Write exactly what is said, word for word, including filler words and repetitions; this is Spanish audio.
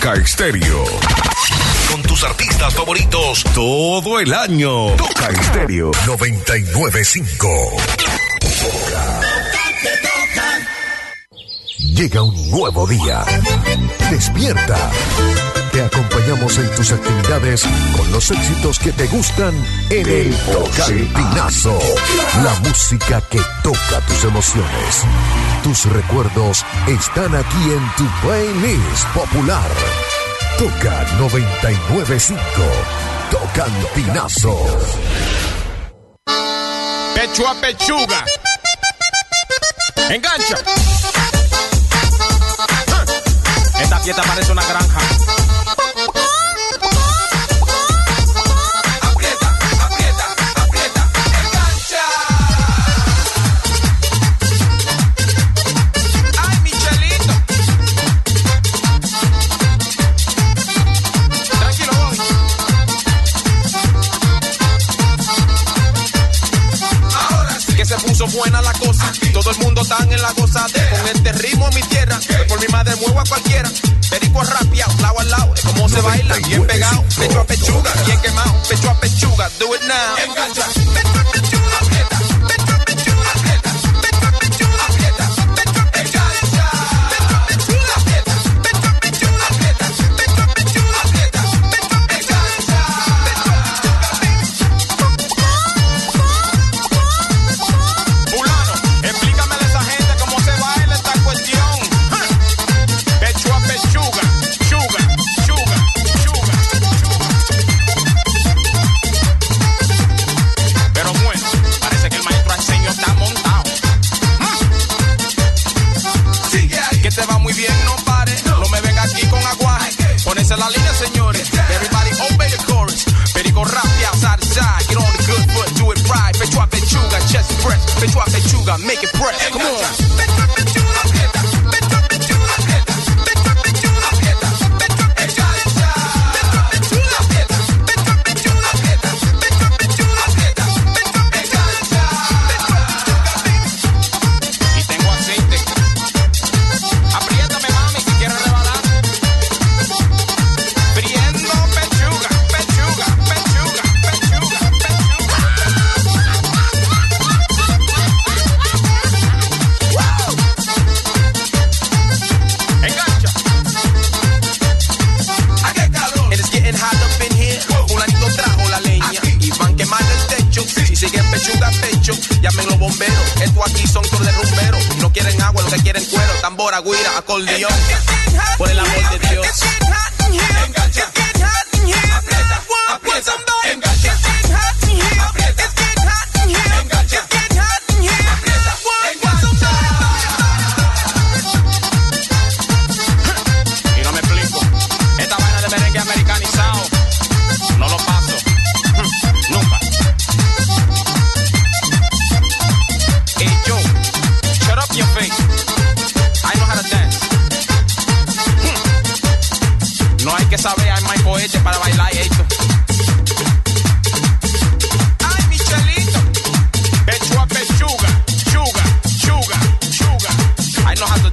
Toca Estéreo. Con tus artistas favoritos todo el año. Toca Estéreo noventa y nueve punto cinco. Llega un nuevo día. Despierta. Te acompañamos en tus actividades con los éxitos que te gustan en el Tocantinazo. La música que toca tus emociones. Tus recuerdos están aquí en tu playlist popular. Toca noventa y nueve punto cinco. Tocantinazo. Pecho a pechuga. Engancha. Esta fiesta parece una granja. Aprieta, aprieta, aprieta, engancha. Ay, Michelito. Tranquilo, voy. Ahora sí que se puso buena la cosa. Todo el mundo está en la gozadera. Con este ritmo en mi tierra, por mi madre muevo a cualquiera. Perico rapeado, lado a lado, es como se baila, bien pegado. Pecho a pechuga, bien quemado. Pecho a pechuga, do it now. Engancha. Pecho a pechuga, aprieta. Pecho a pechuga, aprieta. Pecho a pechuga, aprieta. Engancha. Pecho a pechuga, aprieta. Pecho a pechuga, aprieta. Pecho a pechuga, aprieta. Pecho a engancha. Fulano, explícame a esa gente cómo se baila esta cuestión. Pecho a pechuga, chuga, chuga, chuga, chuga. Pero bueno, parece que el maestro Arsenio está montado. Sigue ahí. Que te va muy bien, no pare. No me venga aquí con aguaje. Ponese la línea, señores. Everybody obey the chorus. Perico rapia, side to side. Get on the good foot, do it right. Pecho a pechuga, chest press. Pecho a pechuga, make it press. Come on. Pecho a pechuga, aprieta. Pecho a pechuga, aprieta. Pecho a pechuga, aprieta. Pecho a engancha. Pecho a pechuga, aprieta. Pecho a pechuga, aprieta. Pecho a pechuga, aprieta. Pecho a engancha. Pecho a pechuga. Y tengo aceite. Apriétame, mami, si quieres rebalar. Friendo pechuga, pechuga, pechuga, pechuga, pechuga. Engancha. ¿A qué calor? It is getting hot up in here. Fulanito trajo la leña y van quemando el techo. Si siguen pechuga a pecho, llamen los bomberos. Esto aquí son todos de rumberos. No quieren agua, lo que quieren cuero. Tambora, guira, acordeón. Por el amor de Dios. Engancha. Aprieta, aprieta, engancha. Aprieta, engancha. Aprieta, engancha. Y no me explico. Esta vaina de merengue americanizado no lo paso. Nunca. Hey, yo, shut up your face. I know how to dance. No hay que saber, hay más cohete para bailar esto. Ay, Michelito. Pecho a pechuga, chuga, chuga, chuga. I know how to